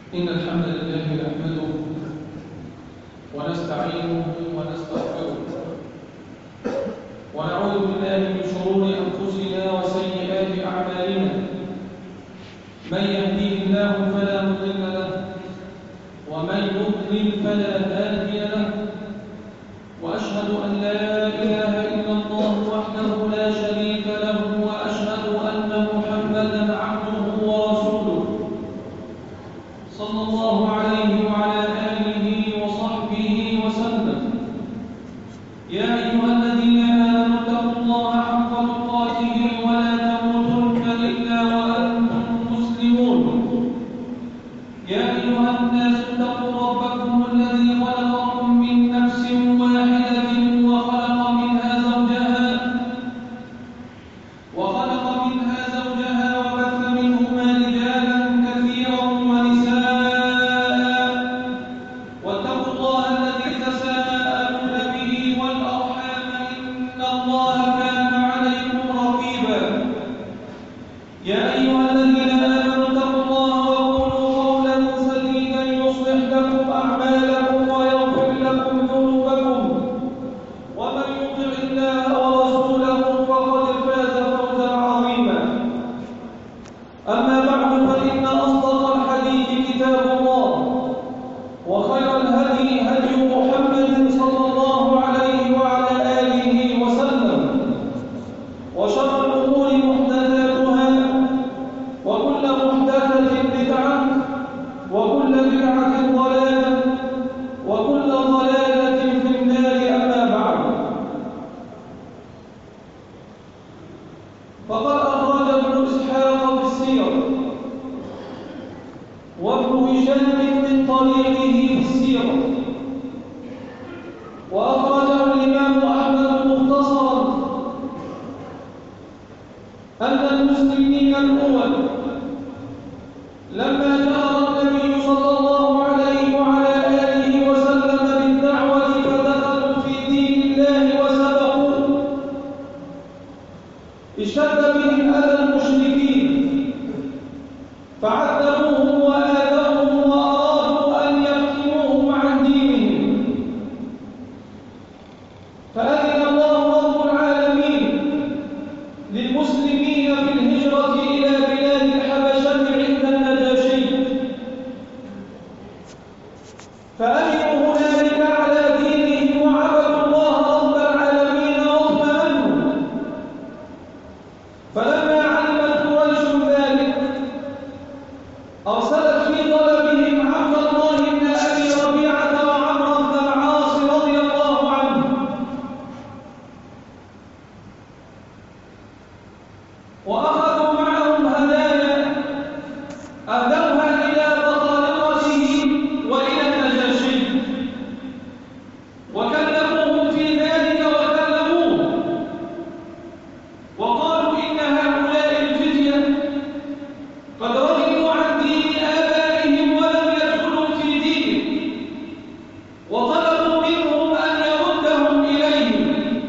إن الحمد لله نحمده ونستعينه ونستغفره ونعوذ بالله من شرور أنفسنا وسيئات أعمالنا. من يهديه الله فلا مضل له ومن يضلل فلا هادي له، وأشهد أن لا إله إلا الله وحده لا شريك له، وأشهد أن محمدا عبده ورسوله صلى الله عليه وعلى آله وصحبه وسلم. يا أيها الذين آمنوا اتقوا الله حق تقاته ولا تموتن إلا وأنتم مسلمون. يا أيها الناس اتقوا ربكم الذي خلقكم من نفس واحدة وخلق منها زوجها وبث منهما رجالا كثيرا ونساء، واتقوا الله الذي تساءلون به والأرحام إن الله كان عليكم رقيبا. يا أيها الذين آمنوا اتقوا الله وقولوا قولا سديدا يصلح لكم أعمالكم ويغفر لكم ذنوبكم، ومن يطع الله ورسوله فقد فاز فوزا عظيما. أما بعد، فإن أصدق الحديث كتاب الله، وخير الهدي هدي محمد صلى الله عليه وعلى آله وسلم، وشر الأمور محدثاتها، وكل محدثة بدعة، وكل بدعة ضلالة، وكل ضلالة في النار. أما بعد، فقد أخرج ابن إسحاق في السير وابن هشام من طريقه في السيرة، وأخرجه الإمام أحمد مختصرا أن المسلمين الأول لما جاء النبي صلى الله عليه وعلى آله وسلم بالدعوة فدخلوا في دين الله وسبقوا، اشتد بهم أذى المشركين فعذبوهم وآذوهم وأرادوا أن يفتنوهم عن دينهم، فأذن الله رب العالمين للمسلمين في الهجرة إلى بلاد الحبشة عند النجاشي، فأمنوا هنالك على دينهم وعبدوا الله رب العالمين واطمأنوا. فلما علمت قريش ذلك أرسلت في طلبهم عبد الله بن أبي ربيعة وعمرو بن العاص رضي الله عنه، وأخذوا معهم هدايا أهدوها إلى بطارقتهم وإلى النجاشي، وكلموهم في ذلك وكلموه وقالوا إن هؤلاء الفتية قد رغبوا عن دين آبائهم ولم يدخلوا في دينه، وطلبوا منهم أن يردهم إليهم،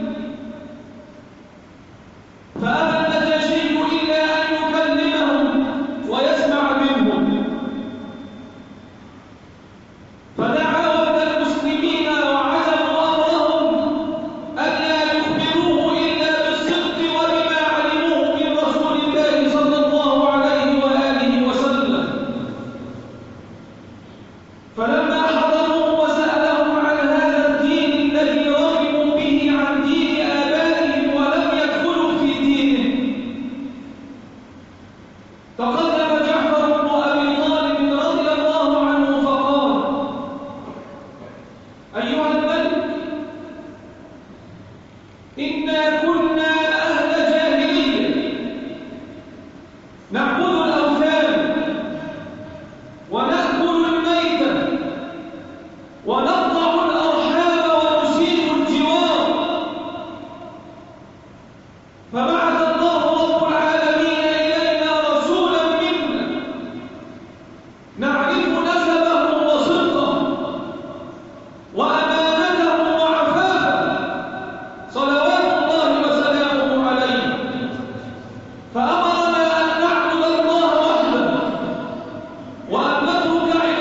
فأبى النجاشي إلا أن يكلمهم ويسمع منهم، فدعا وفد المسلمين وعزموا أمرهم ألا يخبروه إلا بالصدق وبما علموه من رسول الله صلى الله عليه وآله وسلم. فلما حضروه وسألهم عن هذا الدين الذي رغبوا به عن دين آبائهم ولم يدخلوا في دينه، تقدم جعفر بن أبي طالب رضي الله عنه فقال: أيها الملك، إنا كنا أهل جاهلية نعبد الأوثان ونأكل الميتة ونقطع الأرحام ونسيء الجوار، فبعث الله رب العالمين إلينا رسولا منا نعرف نسبه وصدقه وأمانته وعفافه صلوات الله وسلامه عليه، فأمرنا أن نعبد الله وحده وأن نترك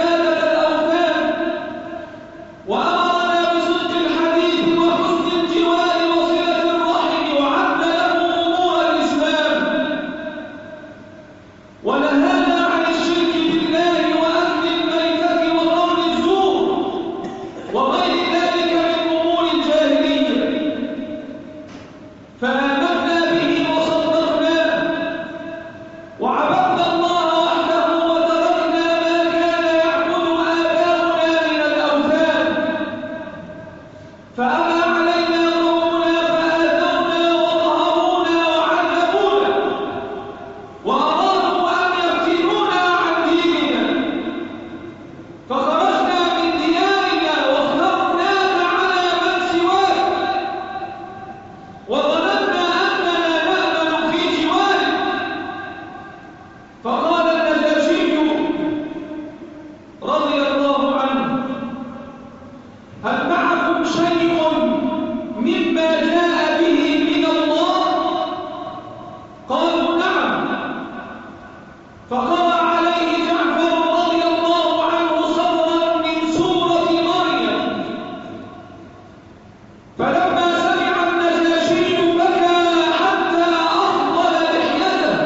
شيء مما جاء به من الله؟ قالوا نعم. فقرأ عليه جعفر رضي الله عنه صورا من سورة مريم، فلما سمع النجاشي بكى حتى أفضل لحيته،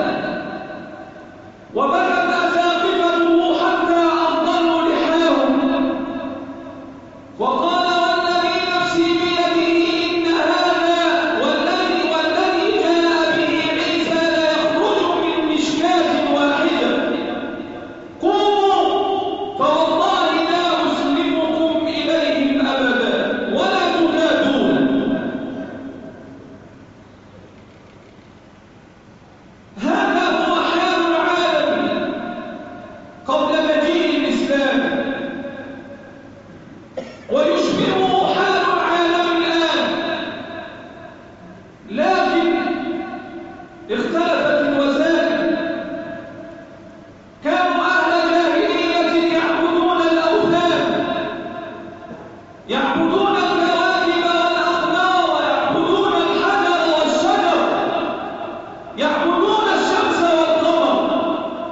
وبكت أساقفته حتى أفضلوا لحاهم، وقال والذي نفسي بيده إن هذا والذي جاء به عيسى ليخرج من مشكاة واحدة، قوموا فوالله لا أسلمكم إليهم أبدا ولا تكادون. هذا هو حال العالم قبل مجيء الإسلام، ويشبهه حال العالم الآن، لكن اختلفت الوسائل. كانوا أهل جاهلية يعبدون الأوثان، يعبدون الكواكب والأقمار، يعبدون الحجر والشجر، يعبدون الشمس والقمر،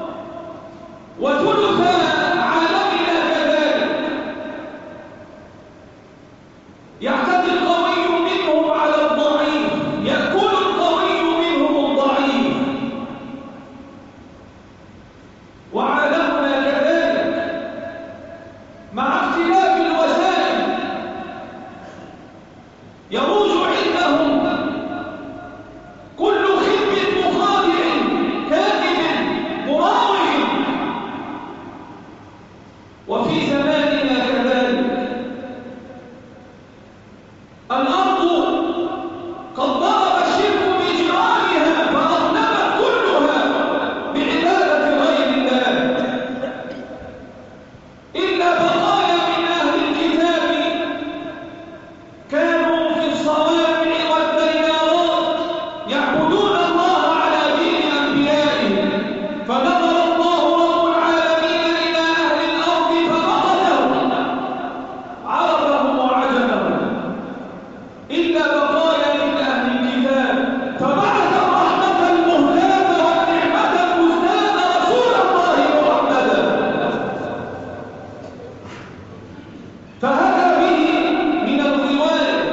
وثلث عالمنا كذلك. يعتدي القوي منهم على الضعيف، يأكل القوي منهم الضعيف، وعالمنا كذلك مع اختلاف الوسائل. يروج عندهم كل خب مخادع كاذب مراوغ، وفي زماننا كذلك الأرض قد ضرب الشرك بجيرانها فأظلمت كلها بعبادة غير الله، إلا بقايا من أهل الكتاب كانوا في الصوامع والديارات يعبدون الله على دين أنبيائهم، فنظر الله رب العالمين إلى أهل الأرض ففقدهم عربهم وعجمهم، إلا بقايا من أهل الكتاب، فبعث الرحمة المهداة والنعمة المزداة رسول الله محمدا، فهدى به من الضلال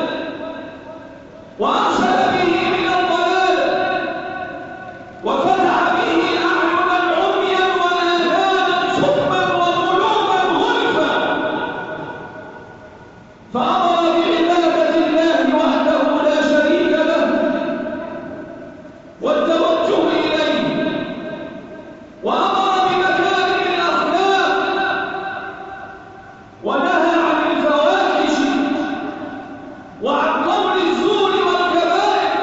وأرشد به من الضلال، وفتح به أعينا عميا وآذانا صما وقلوبا غلفا، فأمر بعبادة الله وحده لا شريك له والتوجه إليه، وأمر بمكارم الأخلاق ونهى عن الفواحش وعن قول الزور والكبائر.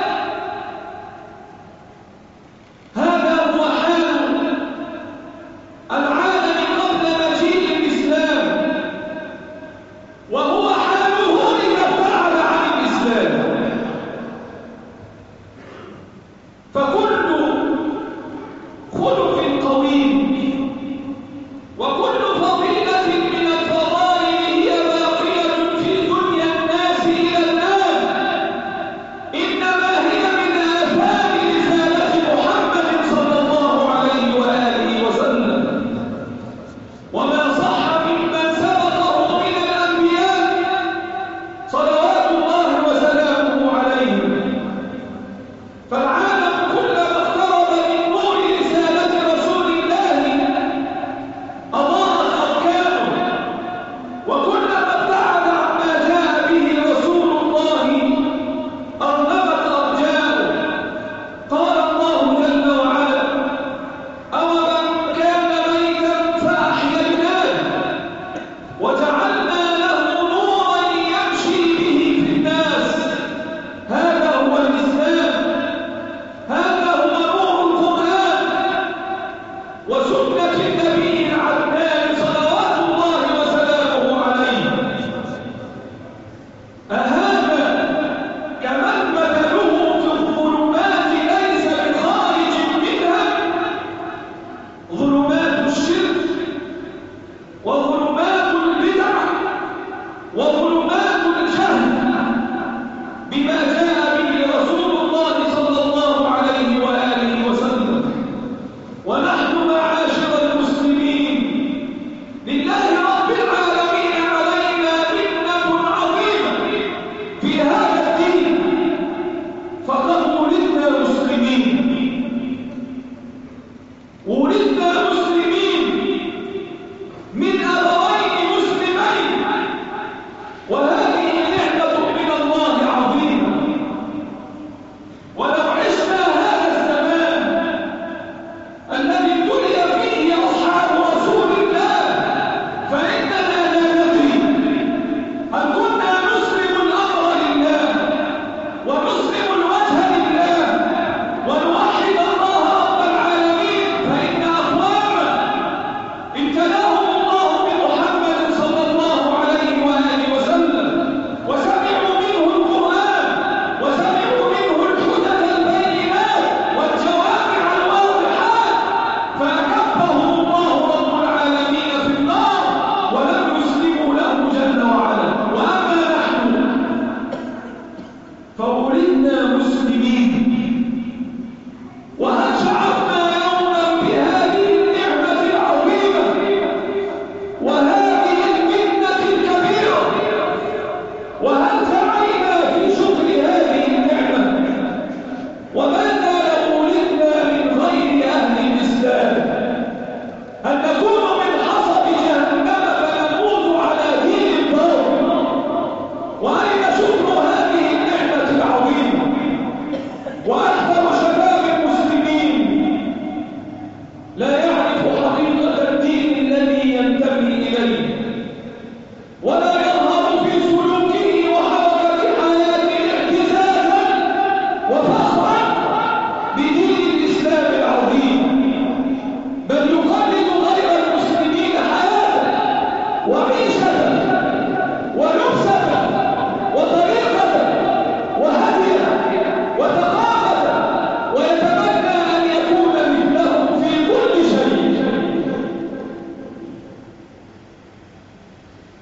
هذا هو حال العالم قبل مجيء الإسلام، وهو حاله إذا ابتعد عن الإسلام. فكل خلق قويم وكل فضيلة من الفضائل هي باقية في دنيا الناس إلى الآن، إنما هي من آثار رسالة محمد صلى الله عليه وآله وسلم، وما صح ممن سبقه من الأنبياء صلوات الله وسلامه عليهم. فالعالم كلما اقترب من نور رسالة رسول الله أضاءت أركانه، وكلما ابتعد عما جاء به رسول الله أظلمت أرجاؤه. قال الله جل وعلا: أومن كان ميتا فأحييناه وجعلنا له نورا يمشي به في الناس. هذا هو الإسلام، هذا هو نور القرآن وسنة النبي العدنان صلوات الله وسلامه عليه. أهذا كمن مثله في الظلمات ليس بخارج منها، ظلمات الشرك وظلمات البدع وظلمات الجهل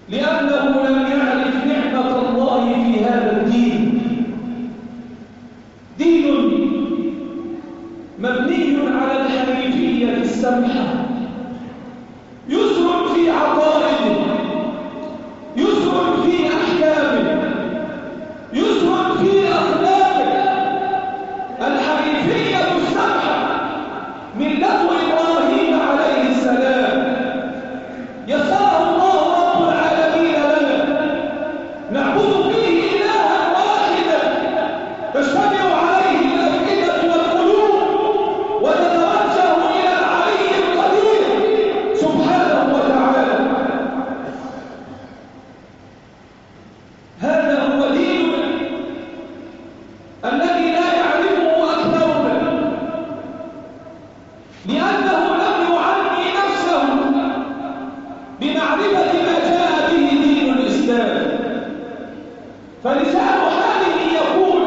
لأنه لم يعرف نعمة الله في هذا الدين. دين مبني على الحنيفية السمحة، يسر في عقائده، يسر في أحكامه، يسر في أخلاقه. الحنيفية السمحة ملة إبراهيم عليه السلام يسره الله رب العالمين لنا، نعبد فيه إلها واحدا تجتمع عليه الأفئدة والقلوب وتتوجه إلى العلي القدير سبحانه وتعالى. هذا هو ديننا الذي لا يعرفه أكثرنا، لأنه لم يعني نفسه بمعرفة ما جاء به دين الإسلام، فلسان حاله يقول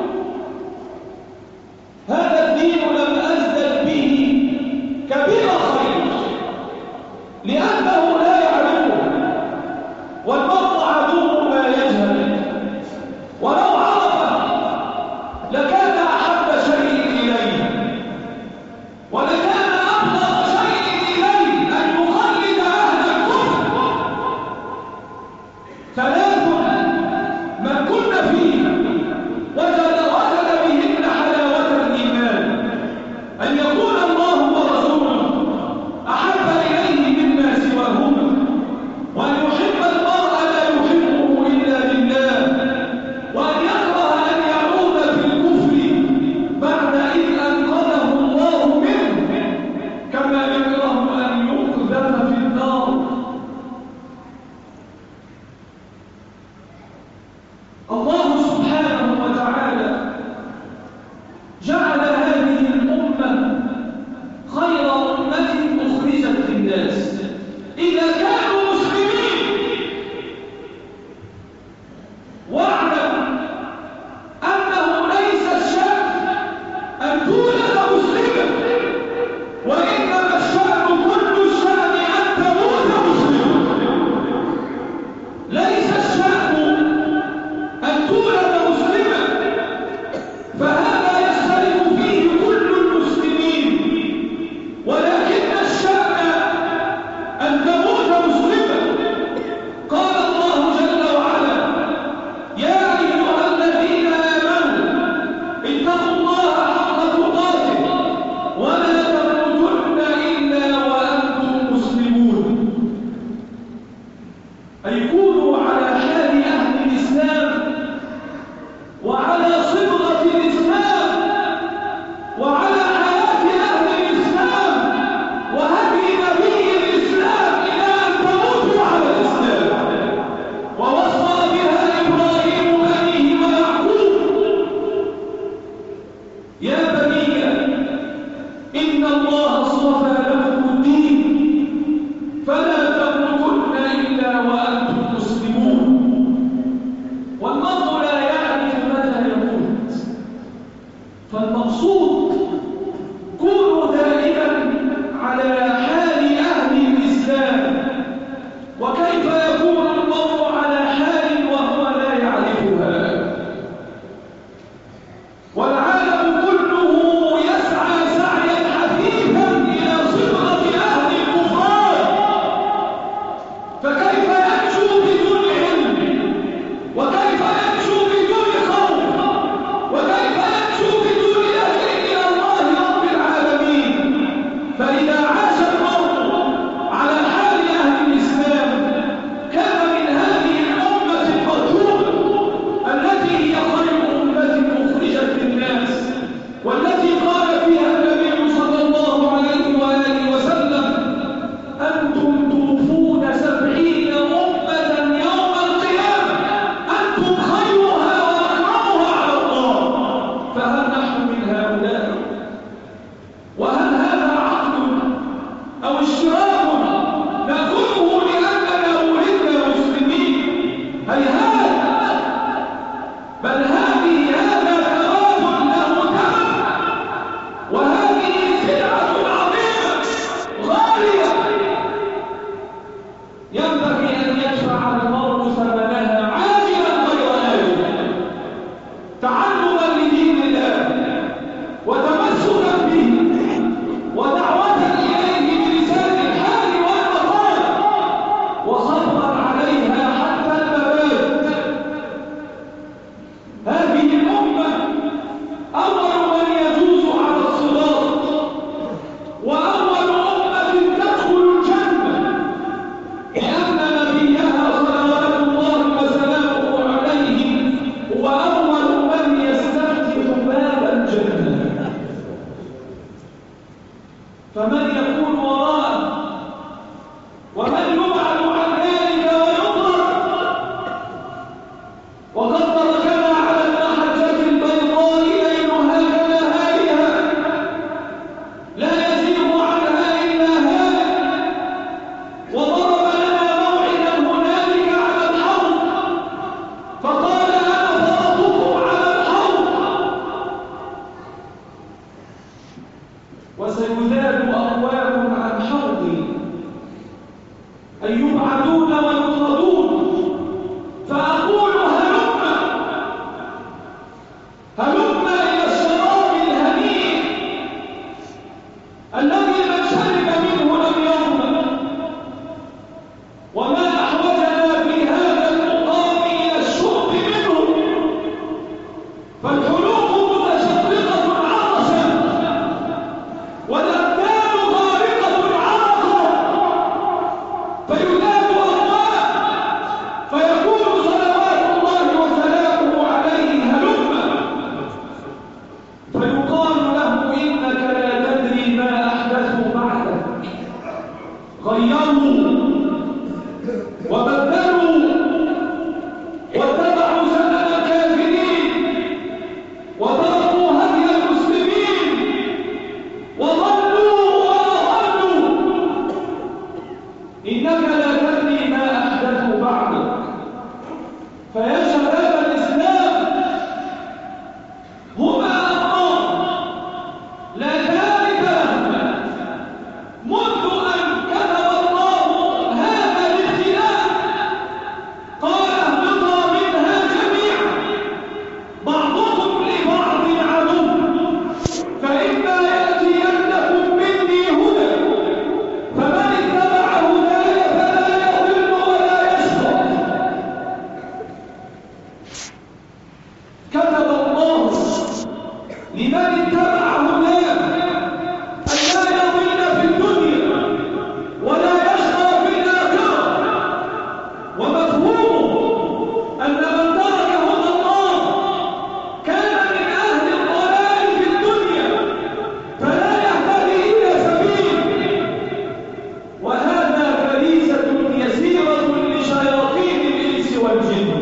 هذا الدين لم أزدد به كبير خير، لأنه لا يعرفه، والمرء عدو ما يجهل، ولو عرفه لكان أحب شيء إليه، ولكان أبغض شيء إليه أن يخلد أهل الكفر. ثلاث من كن فيه وجد بهن حلاوة الإيمان: أن يكون الله ورسوله أحب إليه مما سواهما، وأن يحب المرء لا يحبه إلا لله، وأن يكره أن يعود في الكفر بعد إذ أنقذه الله منه، كما يكره أن يقذف في النار. الله سبحانه وتعالى جعل هذه الأمة خير أمة أخرجت للناس إذا كانوا مسلمين. واعلم أنه ليس الشأن أن تولد مسلما، وإنما الشأن كل الشأن أن تموت مسلما. ليس الشأن أن تولد مسلما، فهذا يختلف فيه كل المسلمين، ولكن الشأن أن تموت مسلما. قال الله جل وعلا: يا أيها الذين آمنوا اتقوا الله حق تقاته ولا تموتن إلا وأنتم مسلمون. أي كونوا على حال أهل الإسلام وعلى صبغة الإسلام وعلى حياة أهل الإسلام وهدي نبي الإسلام إلى أن تموتوا على الإسلام. ووصى بها إبراهيم بنيه ويعقوب: يا بني إن الله اصطفى لكم الدين فلا تموتن إلا وأنتم مسلمون. والمرء لا يعرف متى يموت، فالمقصود كونوا دائما على حال أهل الإسلام. وكيف يكون المرء على حال وهو لا يعرفها؟ والعالم كله يسعى سعيا حثيثا إلى صبغة أهل الكفار، فكيف ينجو بدون علم؟ وكيف ينجو بدون خوف؟ وكيف ينجو بدون لجأ إلى ومن يبعد عن ذلك ويطرد. وقد تركنا على المحجة البيضاء ليلها كنهارها لا يزيغ عنها إلا هالك. وضرب لنا موعدا هنالك على الحوض فقال أنا فرطكم على الحوض. وسيذاب أقوام عن حوضي أي يبعدون ويطردون، فأقول هلم إلى الشراب الهنيء الذي من شرب منه لم يظلم. وما أحوجنا في هذا المقام إلى الشرب منه، فالحلوق متشققة عطشا والأبدان غارقة عرقا، فيناد الله فيقول صلوات الله وسلامه عليه هلم، فيقال له إنك لا تدري ما أحدثوا بعدك. غيروا وبدلوا واتبعوا زمن الكافرين وتركوا هدي المسلمين وضلوا وأضلوا. إنك لا تدري ما أحدثوا بعدك. فيا شباب الإسلام هما أمران لا ثالث لهما. منذ أن كتب الله هذا الابتلاء قال اهبطا منها جميعا بعضكم لبعض عدو، فإما يأتينكم مني هدى فمن اتبع هداي فلا يضل ولا يشقى. كتب الله لمن اتبع هداه أن لا يضل في الدنيا ولا يشقى في الآخرة. ومفهومه أن من ترك هدى الله كان من أهل الضلال في الدنيا فلا يهتدي إلى سبيل. وهذا فريسة يسيرة لشياطين الإنس والجن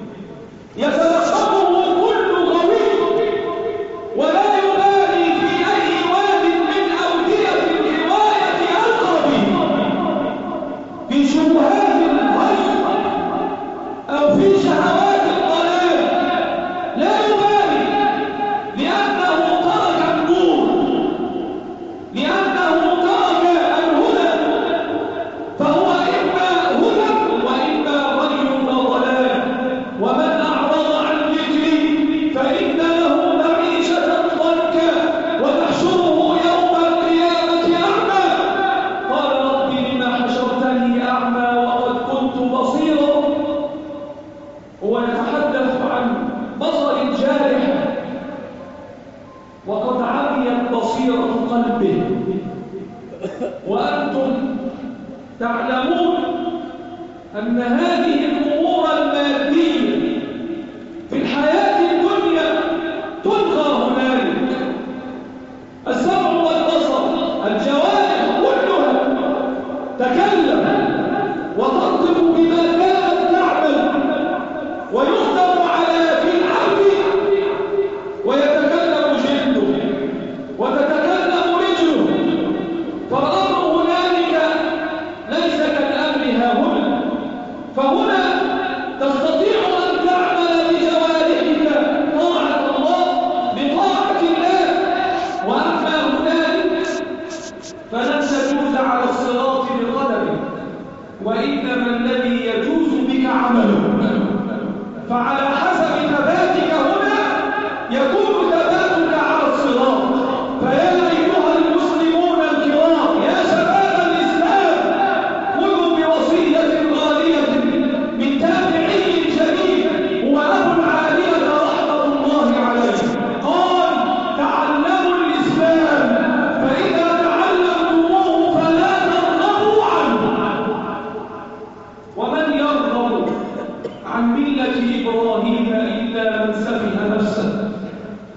يتلقفه كل غوي ولا يبالي في أي واد من أودية الهواية ألقى به، في شبهات الغي أو في شهوات الضلال، لا يبالي لأنه ترك النور، لأنه ترك الهدى، فهو إما هدى وإما غي وضلال. ومن أعرض عن ذكري فإن له معيشة ضنكا ونحشره يوم القيامة أعمى. قال رب لم حشرتني أعمى وقد كنت بصيرا. هو يتحدث عن بصر جارح وقد عميت بصيرة قلبه. وأنتم تعلمون أن هذه الأمور المادية في الحياة الدنيا تلغى هنالك. السمع والبصر الجوارح كلها تكلم وتنطق بما كانت تعمل، ويختم على في العبد ويتكلم جلده وتتكلم رجله. فالأمر هنالك ليس كالأمر هاهنا. فهنا تستطيع أن تعمل بجوارحك طاعة الله بطاعة الله. وأما هنالك فلن تجوز على الصراط بقدمك، وإنما الذي يجوز بك عمله. فعلى حسب ثباتك هنا يكون ثباتك على الصراط. فيا أيها المسلمون الكرام، يا شباب الإسلام، خذوا بوصية غالية من تابعي جليل هو أبو العالية رحمة الله عليه. قال تعلموا الإسلام فإذا تعلمتموه فلا ترغبوا عنه. ومن يرغب عن ملة إبراهيم إلا من سفه نفسه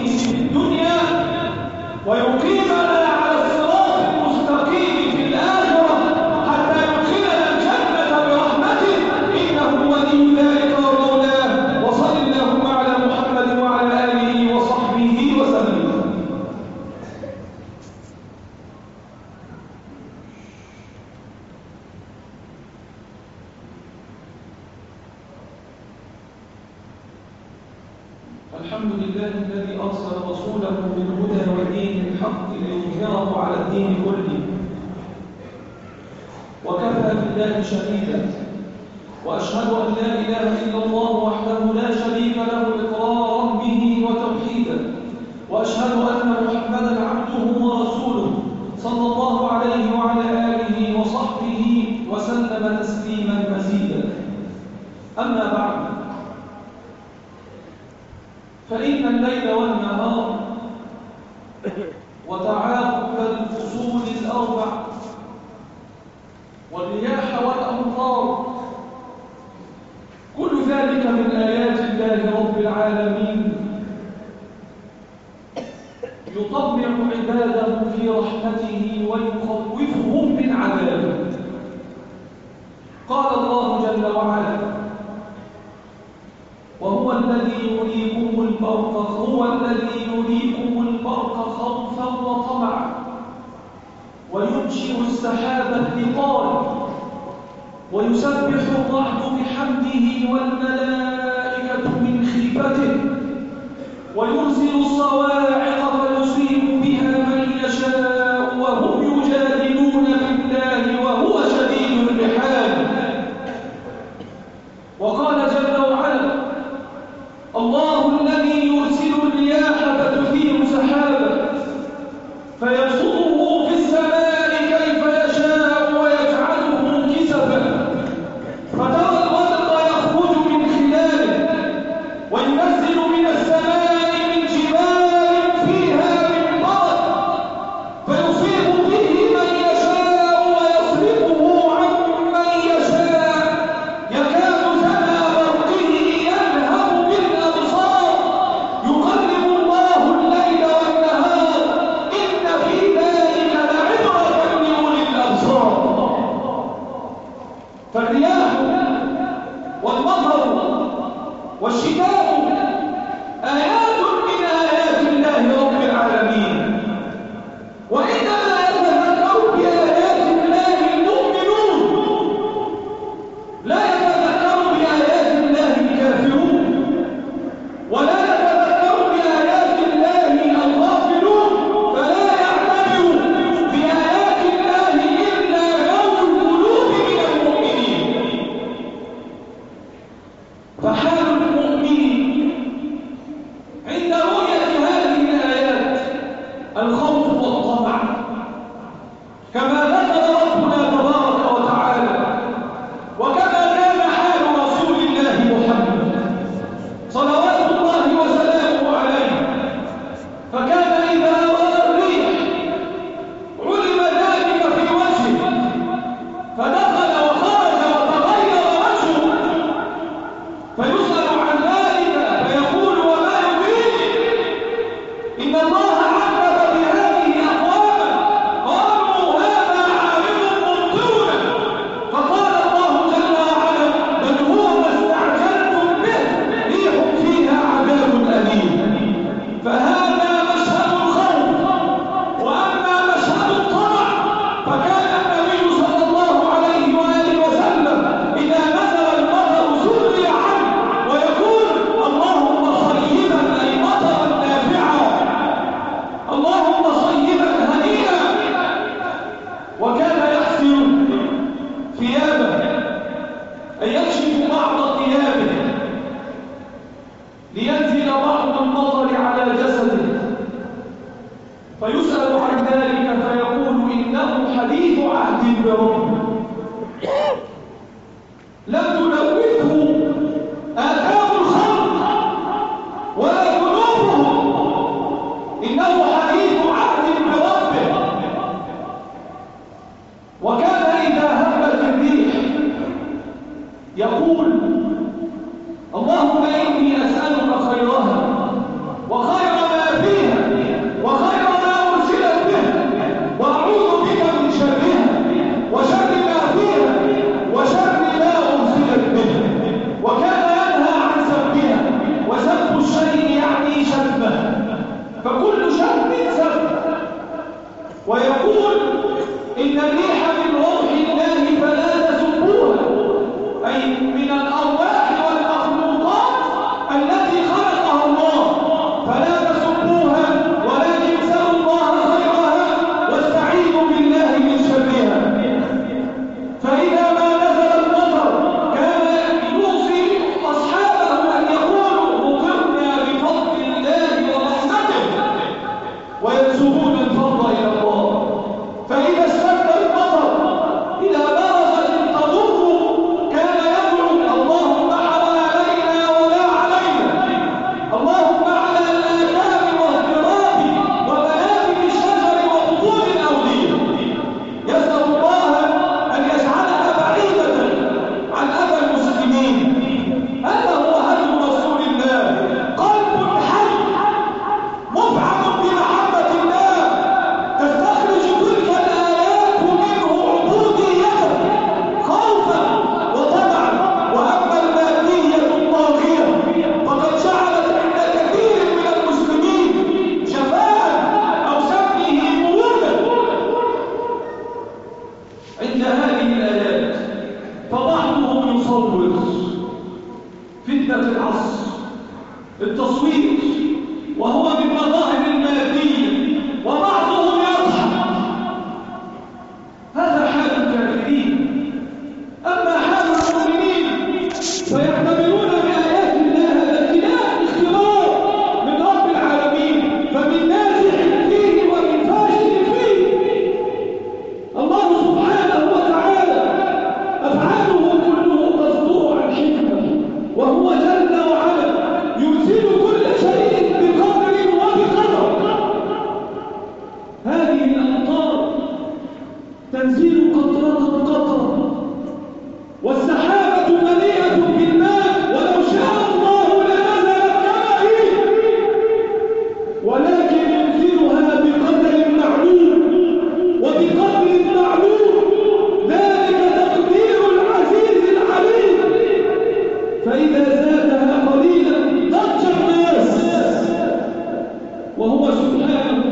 في الدنيا ويقيمنا على الصراط المستقيم في الآخرة حتى يدخلنا الجنة برحمته إنه ولي ذلك ومولاه. وصل اللهم على محمد وعلى آله وصحبه وسلم. الحمد لله الذي أرسل رسوله بالهدى ودين الحق ليظهره على الدين كله، وكفى بالله شهيدا، وأشهد أن لا إله إلا الله وحده لا شريك له إقرارا به وتوحيدا، وأشهد أن محمدا عبده ورسوله صلى الله عليه وعلى آله وصحبه وسلم تسليما مزيدا. أما بعد، فإن الليل والنهار وتعاقب الفصول الأربع والرياح والأمطار كل ذلك من آيات الله رب العالمين يطمع عباده في رحمته ويخوفهم من عذابه. قال الله جل وعلا: وهو الذي يريكم البرق خوفا وطمعا وينشئ السحاب الثقال ويسبح الرعد بحمده والملائكة من خيفته ويرسل الصواعق فيصيب بها من يشاء وهم يجادلون بالله وهو شديد المحال. وقال جل وعلا: الله الذي يرسل الرياح فتثير سحابا فيبسطه في السماء كيف يشاء ويجعله كسفا فترى الودق يخرج من خلاله وينزل من السماء من جبال فيها من برد فيصيب به من يشاء ويصرفه عن من يشاء يكاد سنا برقه يذهب بالأبصار يقلب الله الليل والنهار إن في ذلك لعبرة لأولي الأبصار. فالرياح والمطر والشتاء آيات من آيات الله رب العالمين، وإنما يتذكر بآيات الله المؤمنون، لا يتذكر بآيات الله الكافرون، ولا يتذكر بآيات الله الغافلون، فلا يعتبر بآيات الله إلا ذوي القلوب من المؤمنين. فحال المؤمن عند رؤية هذه الآيات الخوف والطمع، كما ذكر ربنا تبارك وتعالى، وكما كان حال رسول الله محمد صلوات الله وسلامه عليه، فكان إذا رأى الريح علم ذلك في وجهه فدخل وخرج وتغير وجهه فيسأل عن ذلك فيقول: وما يدريك إن الله عذب بهذه أقواما قالوا هذا عارض ممطرنا. فقال الله جل وعلا: بل هو ما استعجلتم به ريح فيها عذاب أليم. فهذا مشهد الخوف. وأما مشهد الطمع فكان النبي صلى الله عليه وآله وسلم إذا نزل المطر سري عنه ويقول: اللهم صيبا أي مطرا نافعا، اللهم صيبا هنيئا. وكان يحسر ثيابه أي يكشف بعض ثيابه لينزل بعض المطر على جسده، فيسأل عن ذلك فيقول: إنه حديث عهد بربه لم تلوثه آثام الخلق ولا ذنوبهم، إنه حديث عهد بربه. وكان إذا هبت الريح يقول: اللهم إني أسألك خيرها وخير ما تنزل قطرة قطرة والسحابة مليئة بالماء ولو شاء الله لنزلت كما هي ولكن ينزلها بقدر معلوم وبقدر معلوم ذلك تقدير العزيز العليم فإذا زادها قليلا ضج الناس وهو سبحانه